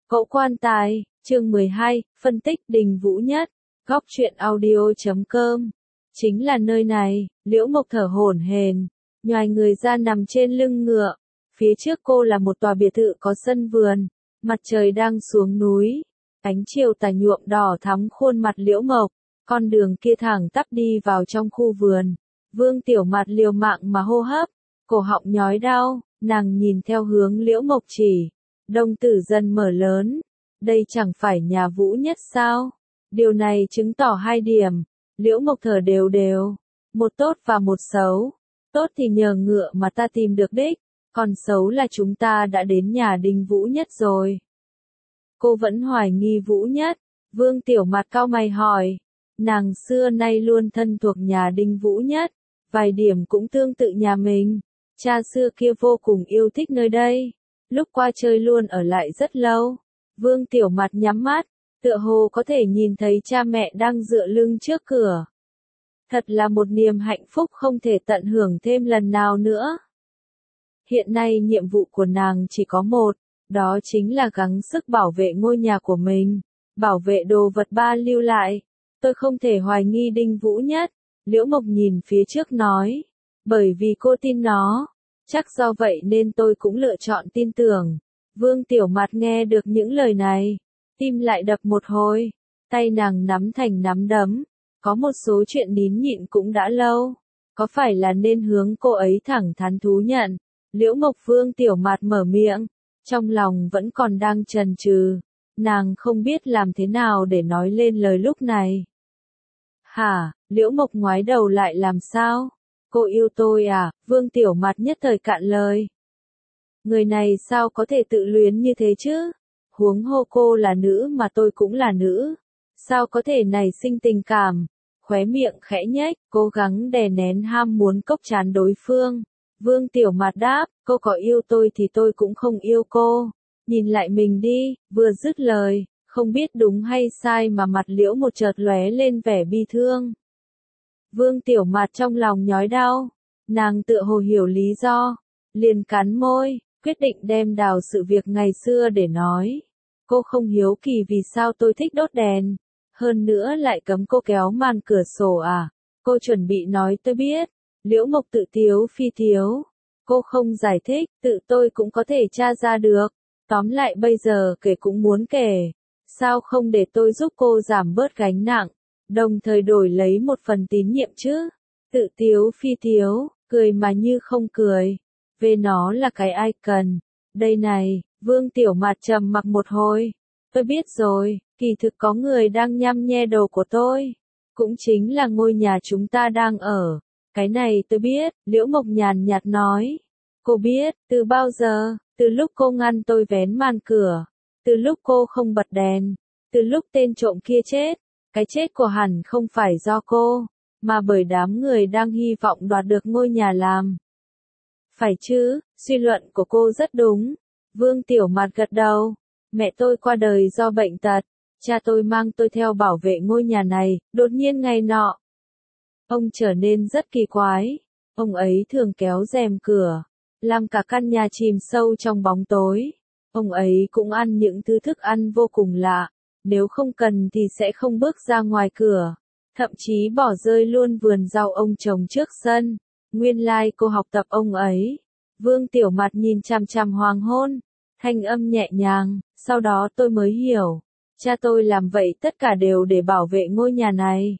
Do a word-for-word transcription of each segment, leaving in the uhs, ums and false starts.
Cậu quan tài, chương mười hai, phân tích Đình Vũ Nhất, góc truyện audio chấm com. Chính là nơi này, Liễu Mộc thở hổn hển, nhoài người ra nằm trên lưng ngựa. Phía trước cô là một tòa biệt thự có sân vườn, mặt trời đang xuống núi, ánh chiều tà nhuộm đỏ thắm khuôn mặt Liễu Mộc, con đường kia thẳng tắp đi vào trong khu vườn. Vương Tiểu Mạt liều mạng mà hô hấp, cổ họng nhói đau, nàng nhìn theo hướng Liễu Mộc chỉ. Đồng tử dần mở lớn, đây chẳng phải nhà Vũ Nhất sao? Điều này chứng tỏ hai điểm, Liễu Mộc thở đều đều, một tốt và một xấu. Tốt thì nhờ ngựa mà ta tìm được đích, còn xấu là chúng ta đã đến nhà Đình Vũ Nhất rồi. Cô vẫn hoài nghi Vũ Nhất, Vương Tiểu Mạt cau mày hỏi, nàng xưa nay luôn thân thuộc nhà Đình Vũ Nhất, vài điểm cũng tương tự nhà mình, cha xưa kia vô cùng yêu thích nơi đây. Lúc qua chơi luôn ở lại rất lâu. Vương Tiểu Mạt nhắm mắt, tựa hồ có thể nhìn thấy cha mẹ đang dựa lưng trước cửa. Thật là một niềm hạnh phúc không thể tận hưởng thêm lần nào nữa. Hiện nay nhiệm vụ của nàng chỉ có một, đó chính là gắng sức bảo vệ ngôi nhà của mình, bảo vệ đồ vật ba lưu lại. Tôi không thể hoài nghi Đình Vũ Nhất, Liễu Mộc nhìn phía trước nói, bởi vì cô tin nó. Chắc do vậy nên tôi cũng lựa chọn tin tưởng. Vương Tiểu Mạt nghe được những lời này, tim lại đập một hồi, tay nàng nắm thành nắm đấm. Có một số chuyện nín nhịn cũng đã lâu, có phải là nên hướng cô ấy thẳng thắn thú nhận? Liễu Mộc. Vương Tiểu Mạt mở miệng, trong lòng vẫn còn đang chần chừ, nàng không biết làm thế nào để nói lên lời lúc này. Hả? Liễu Mộc ngoái đầu lại làm sao? Cô yêu tôi à? Vương Tiểu Mạt nhất thời cạn lời. Người này sao có thể tự luyến như thế chứ? Huống hồ cô là nữ mà tôi cũng là nữ. Sao có thể nảy sinh tình cảm? Khóe miệng khẽ nhếch, cố gắng đè nén ham muốn cốc chán đối phương. Vương Tiểu Mạt đáp, cô có yêu tôi thì tôi cũng không yêu cô. Nhìn lại mình đi, vừa dứt lời, không biết đúng hay sai mà mặt Liễu một chợt lóe lên vẻ bi thương. Vương Tiểu Mạt trong lòng nhói đau, nàng tựa hồ hiểu lý do, liền cắn môi, quyết định đem đào sự việc ngày xưa để nói. Cô không hiếu kỳ vì sao tôi thích đốt đèn, hơn nữa lại cấm cô kéo màn cửa sổ à? Cô chuẩn bị nói tôi biết. Liễu Mộc tự tiếu phi tiếu. Cô không giải thích, tự tôi cũng có thể tra ra được. Tóm lại bây giờ kể cũng muốn kể. Sao không để tôi giúp cô giảm bớt gánh nặng, đồng thời đổi lấy một phần tín nhiệm chứ? Tự tiếu phi tiếu, cười mà như không cười. Về nó là cái ai cần. Đây này, Vương Tiểu Mạt trầm mặc một hồi. Tôi biết rồi, kỳ thực có người đang nhăm nhe đồ của tôi. Cũng chính là ngôi nhà chúng ta đang ở. Cái này tôi biết, Liễu Mộc nhàn nhạt nói. Cô biết, từ bao giờ? Từ lúc cô ngăn tôi vén màn cửa. Từ lúc cô không bật đèn. Từ lúc tên trộm kia chết. Cái chết của hẳn không phải do cô, mà bởi đám người đang hy vọng đoạt được ngôi nhà làm. Phải chứ, suy luận của cô rất đúng. Vương Tiểu Mạt gật đầu. Mẹ tôi qua đời do bệnh tật, cha tôi mang tôi theo bảo vệ ngôi nhà này, đột nhiên ngày nọ. Ông trở nên rất kỳ quái, ông ấy thường kéo rèm cửa, làm cả căn nhà chìm sâu trong bóng tối. Ông ấy cũng ăn những thứ thức ăn vô cùng lạ, nếu không cần thì sẽ không bước ra ngoài cửa, thậm chí bỏ rơi luôn vườn rau ông trồng trước sân. Nguyên lai like cô học tập ông ấy. Vương Tiểu Mạt nhìn chằm chằm hoàng hôn, thanh âm nhẹ nhàng, sau đó tôi mới hiểu, cha tôi làm vậy tất cả đều để bảo vệ ngôi nhà này.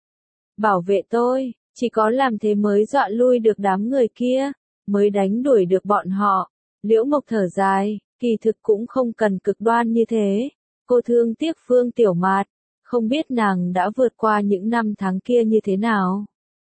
Bảo vệ tôi, chỉ có làm thế mới dọa lui được đám người kia, mới đánh đuổi được bọn họ. Liễu Mộc thở dài, kỳ thực cũng không cần cực đoan như thế. Cô thương tiếc Vương Tiểu Mạt, không biết nàng đã vượt qua những năm tháng kia như thế nào.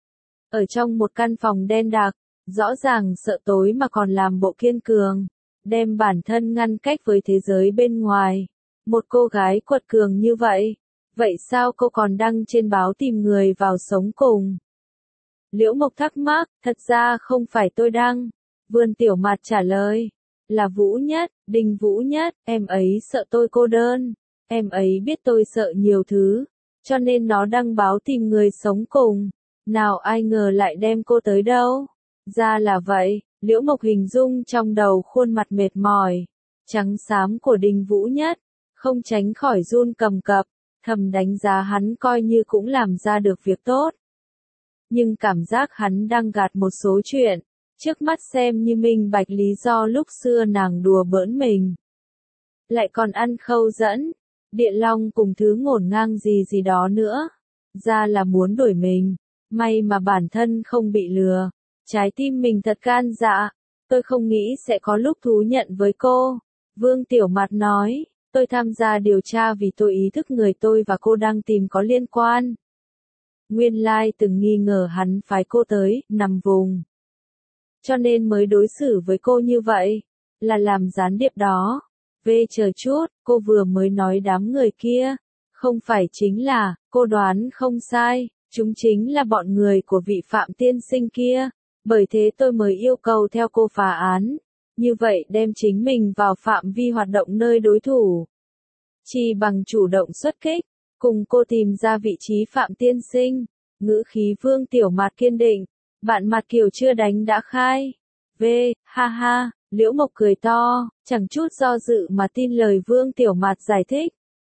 Ở trong một căn phòng đen đặc, rõ ràng sợ tối mà còn làm bộ kiên cường, đem bản thân ngăn cách với thế giới bên ngoài. Một cô gái quật cường như vậy, vậy sao cô còn đăng trên báo tìm người vào sống cùng? Liễu Mộc thắc mắc, thật ra không phải tôi đăng. Vương Tiểu Mạt trả lời, là Vũ Nhất, Đình Vũ Nhất, em ấy sợ tôi cô đơn, em ấy biết tôi sợ nhiều thứ, cho nên nó đăng báo tìm người sống cùng. Nào ai ngờ lại đem cô tới đâu? Ra là vậy, Liễu Mộc hình dung trong đầu khuôn mặt mệt mỏi, trắng xám của Đình Vũ Nhất, không tránh khỏi run cầm cập, thầm đánh giá hắn coi như cũng làm ra được việc tốt. Nhưng cảm giác hắn đang gạt một số chuyện, trước mắt xem như minh bạch lý do lúc xưa nàng đùa bỡn mình. Lại còn ăn khâu dẫn, Điện Long cùng thứ ngổn ngang gì gì đó nữa. Ra là muốn đuổi mình, may mà bản thân không bị lừa. Trái tim mình thật gan dạ, tôi không nghĩ sẽ có lúc thú nhận với cô. Vương Tiểu Mạt nói, tôi tham gia điều tra vì tôi ý thức người tôi và cô đang tìm có liên quan. Nguyên lai từng nghi ngờ hắn phái cô tới, nằm vùng. Cho nên mới đối xử với cô như vậy, là làm gián điệp đó. Về chờ chút, cô vừa mới nói đám người kia, không phải chính là, cô đoán không sai, chúng chính là bọn người của vị Phạm tiên sinh kia, bởi thế tôi mới yêu cầu theo cô phá án, như vậy đem chính mình vào phạm vi hoạt động nơi đối thủ. Chỉ bằng chủ động xuất kích, cùng cô tìm ra vị trí Phạm tiên sinh, ngữ khí Vương Tiểu Mạt kiên định, bạn Mạt Kiều chưa đánh đã khai. V, ha ha. Liễu Mộc cười to, chẳng chút do dự mà tin lời Vương Tiểu Mạt giải thích.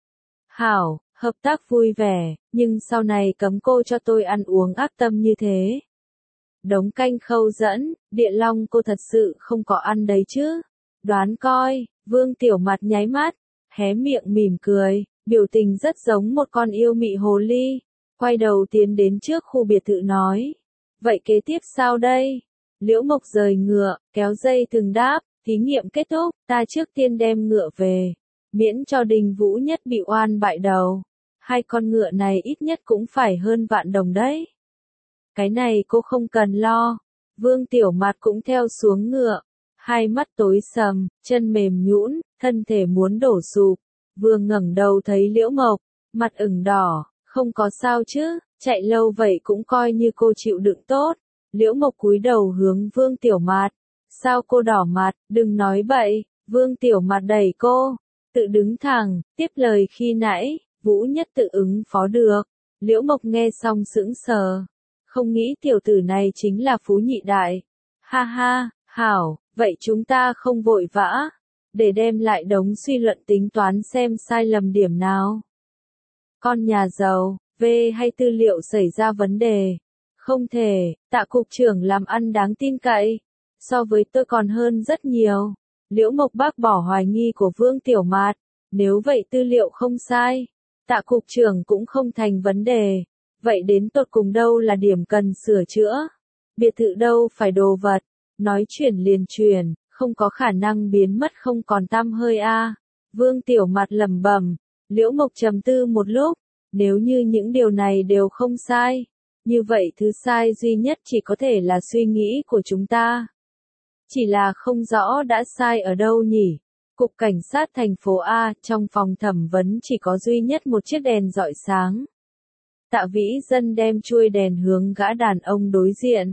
Hảo, hợp tác vui vẻ, nhưng sau này cấm cô cho tôi ăn uống ác tâm như thế. Đống canh khâu dẫn, Điện Long cô thật sự không có ăn đấy chứ. Đoán coi, Vương Tiểu Mạt nháy mắt, hé miệng mỉm cười, biểu tình rất giống một con yêu mị hồ ly. Quay đầu tiến đến trước khu biệt thự nói. Vậy kế tiếp sao đây? Liễu Mộc rời ngựa, kéo dây thừng đáp, thí nghiệm kết thúc, ta trước tiên đem ngựa về, miễn cho Đình Vũ Nhất bị oan bại đầu. Hai con ngựa này ít nhất cũng phải hơn vạn đồng đấy. Cái này cô không cần lo. Vương Tiểu Mạt cũng theo xuống ngựa, hai mắt tối sầm, chân mềm nhũn, thân thể muốn đổ sụp. Vừa ngẩng đầu thấy Liễu Mộc, mặt ửng đỏ, không có sao chứ, chạy lâu vậy cũng coi như cô chịu đựng tốt. Liễu Mộc cúi đầu hướng Vương Tiểu Mạt. Sao cô đỏ mặt, đừng nói bậy. Vương Tiểu Mạt đẩy cô, tự đứng thẳng, tiếp lời khi nãy, Vũ Nhất tự ứng phó được. Liễu Mộc nghe xong sững sờ, không nghĩ tiểu tử này chính là Phú Nhị Đại. Ha ha, hảo, vậy chúng ta không vội vã, để đem lại đống suy luận tính toán xem sai lầm điểm nào. Con nhà giàu, về hay tư liệu xảy ra vấn đề? Không thể, Tạ cục trưởng làm ăn đáng tin cậy, so với tôi còn hơn rất nhiều. Liễu Mộc bác bỏ hoài nghi của Vương Tiểu Mạt, nếu vậy tư liệu không sai, Tạ cục trưởng cũng không thành vấn đề, vậy đến tột cùng đâu là điểm cần sửa chữa? Biệt thự đâu phải đồ vật, nói chuyển liền chuyển, không có khả năng biến mất không còn tăm hơi a. À. Vương Tiểu Mạt lẩm bẩm, Liễu Mộc trầm tư một lúc, nếu như những điều này đều không sai, như vậy thứ sai duy nhất chỉ có thể là suy nghĩ của chúng ta. Chỉ là không rõ đã sai ở đâu nhỉ? Cục cảnh sát thành phố A, trong phòng thẩm vấn chỉ có duy nhất một chiếc đèn rọi sáng. Tạ Vĩ Dân đem chuôi đèn hướng gã đàn ông đối diện.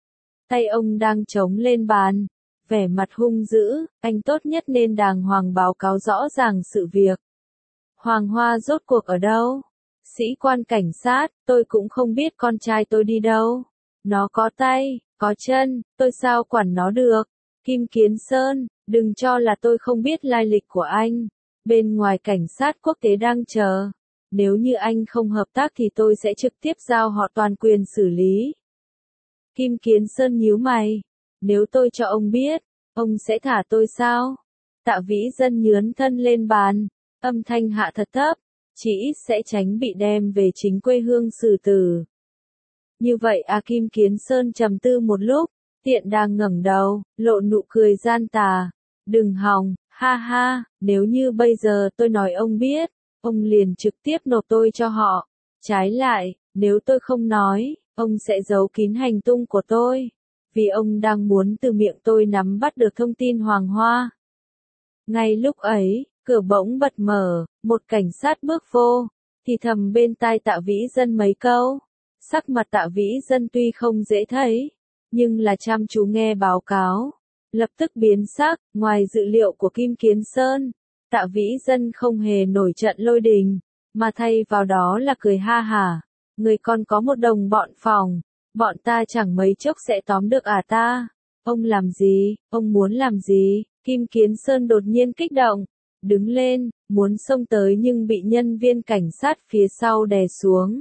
Tay ông đang chống lên bàn, vẻ mặt hung dữ, anh tốt nhất nên đàng hoàng báo cáo rõ ràng sự việc. Hoàng Hoa rốt cuộc ở đâu? Sĩ quan cảnh sát, tôi cũng không biết con trai tôi đi đâu. Nó có tay, có chân, tôi sao quản nó được? Kim Kiến Sơn, đừng cho là tôi không biết lai lịch của anh. Bên ngoài cảnh sát quốc tế đang chờ. Nếu như anh không hợp tác thì tôi sẽ trực tiếp giao họ toàn quyền xử lý. Kim Kiến Sơn nhíu mày. Nếu tôi cho ông biết, ông sẽ thả tôi sao? Tạ Vĩ Dân nhướn thân lên bàn, âm thanh hạ thật thấp, chỉ ít sẽ tránh bị đem về chính quê hương xử tử. Như vậy à, Kim Kiến Sơn trầm tư một lúc, tiện đang ngẩng đầu, lộ nụ cười gian tà. Đừng hòng, ha ha, nếu như bây giờ tôi nói ông biết, ông liền trực tiếp nộp tôi cho họ. Trái lại, nếu tôi không nói, ông sẽ giấu kín hành tung của tôi, vì ông đang muốn từ miệng tôi nắm bắt được thông tin Hoàng Hoa. Ngay lúc ấy, cửa bỗng bật mở, một cảnh sát bước vô, thì thầm bên tai Tạ Vĩ Dân mấy câu. Sắc mặt Tạ Vĩ Dân tuy không dễ thấy, nhưng là chăm chú nghe báo cáo, lập tức biến sắc. Ngoài dự liệu của Kim Kiến Sơn, Tạ Vĩ Dân không hề nổi trận lôi đình, mà thay vào đó là cười ha hả. Người còn có một đồng bọn phòng, bọn ta chẳng mấy chốc sẽ tóm được à ta. Ông làm gì, ông muốn làm gì? Kim Kiến Sơn đột nhiên kích động, đứng lên, muốn xông tới nhưng bị nhân viên cảnh sát phía sau đè xuống.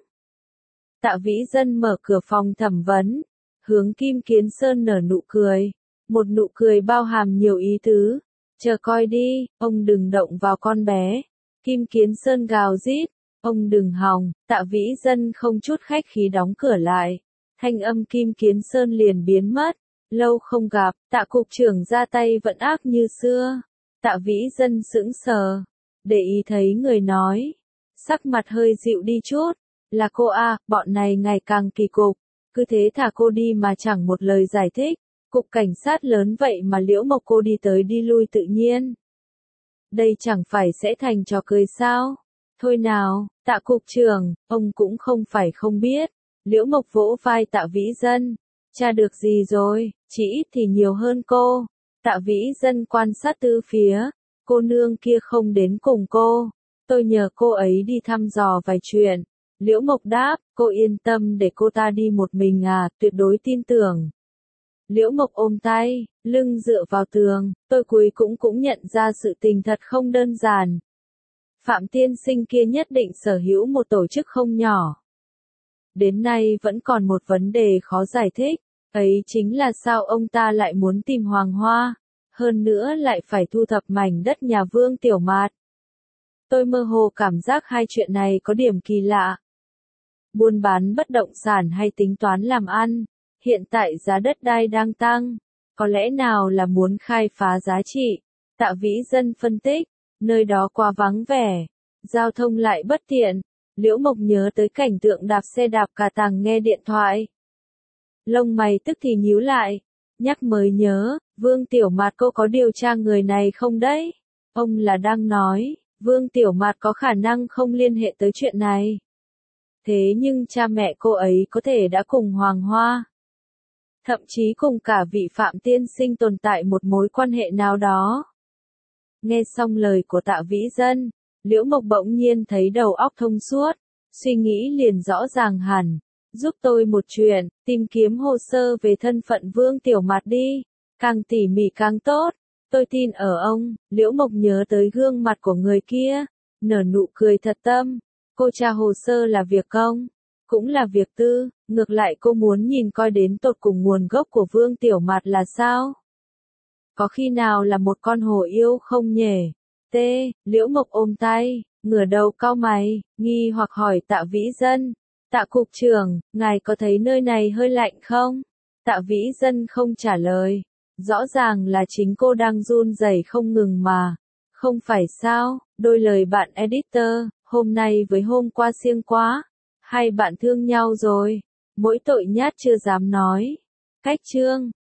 Tạ Vĩ Dân mở cửa phòng thẩm vấn, hướng Kim Kiến Sơn nở nụ cười, một nụ cười bao hàm nhiều ý tứ. Chờ coi đi, ông đừng động vào con bé. Kim Kiến Sơn gào rít, ông đừng hòng. Tạ Vĩ Dân không chút khách khí đóng cửa lại. Thanh âm Kim Kiến Sơn liền biến mất. Lâu không gặp, Tạ cục trưởng ra tay vẫn ác như xưa. Tạ Vĩ Dân sững sờ, để ý thấy người nói, sắc mặt hơi dịu đi chút. Là cô à, bọn này ngày càng kỳ cục, cứ thế thả cô đi mà chẳng một lời giải thích. Cục cảnh sát lớn vậy mà Liễu Mộc cô đi tới đi lui tự nhiên. Đây chẳng phải sẽ thành trò cười sao? Thôi nào, Tạ cục trưởng, ông cũng không phải không biết. Liễu Mộc vỗ vai Tạ Vĩ Dân. Tra được gì rồi, chỉ ít thì nhiều hơn cô. Tạ Vĩ Dân quan sát tứ phía. Cô nương kia không đến cùng cô. Tôi nhờ cô ấy đi thăm dò vài chuyện. Liễu Mộc đáp, cô yên tâm để cô ta đi một mình à, tuyệt đối tin tưởng. Liễu Mộc ôm tay, lưng dựa vào tường, tôi cuối cũng cũng nhận ra sự tình thật không đơn giản. Phạm tiên sinh kia nhất định sở hữu một tổ chức không nhỏ. Đến nay vẫn còn một vấn đề khó giải thích, ấy chính là sao ông ta lại muốn tìm Hoàng Hoa, hơn nữa lại phải thu thập mảnh đất nhà Vương Tiểu Mạt. Tôi mơ hồ cảm giác hai chuyện này có điểm kỳ lạ. Buôn bán bất động sản hay tính toán làm ăn, hiện tại giá đất đai đang tăng, có lẽ nào là muốn khai phá giá trị. Tạ Vĩ Dân phân tích, nơi đó quá vắng vẻ, giao thông lại bất tiện. Liễu Mộc nhớ tới cảnh tượng đạp xe đạp cả tàng nghe điện thoại. Lông mày tức thì nhíu lại, nhắc mới nhớ, Vương Tiểu Mạt cô có điều tra người này không đấy? Ông là đang nói, Vương Tiểu Mạt có khả năng không liên hệ tới chuyện này. Thế nhưng cha mẹ cô ấy có thể đã cùng Hoàng Hoa. Thậm chí cùng cả vị Phạm tiên sinh tồn tại một mối quan hệ nào đó. Nghe xong lời của Tạ Vĩ Dân, Liễu Mộc bỗng nhiên thấy đầu óc thông suốt, suy nghĩ liền rõ ràng hẳn. Giúp tôi một chuyện, tìm kiếm hồ sơ về thân phận Vương Tiểu Mạt đi, càng tỉ mỉ càng tốt, tôi tin ở ông. Liễu Mộc nhớ tới gương mặt của người kia, nở nụ cười thật tâm, cô tra hồ sơ là việc công, cũng là việc tư, ngược lại cô muốn nhìn coi đến tột cùng nguồn gốc của Vương Tiểu Mạt là sao. Có khi nào là một con hổ yêu không nhỉ? T. Liễu Mộc ôm tay, ngửa đầu cau mày, nghi hoặc hỏi Tạ Vĩ Dân. Tạ cục trưởng, ngài có thấy nơi này hơi lạnh không? Tạ Vĩ Dân không trả lời. Rõ ràng là chính cô đang run rẩy không ngừng mà. Không phải sao, đôi lời bạn editor, hôm nay với hôm qua siêng quá. Hai bạn thương nhau rồi. Mỗi tội nhát chưa dám nói. Cách chương.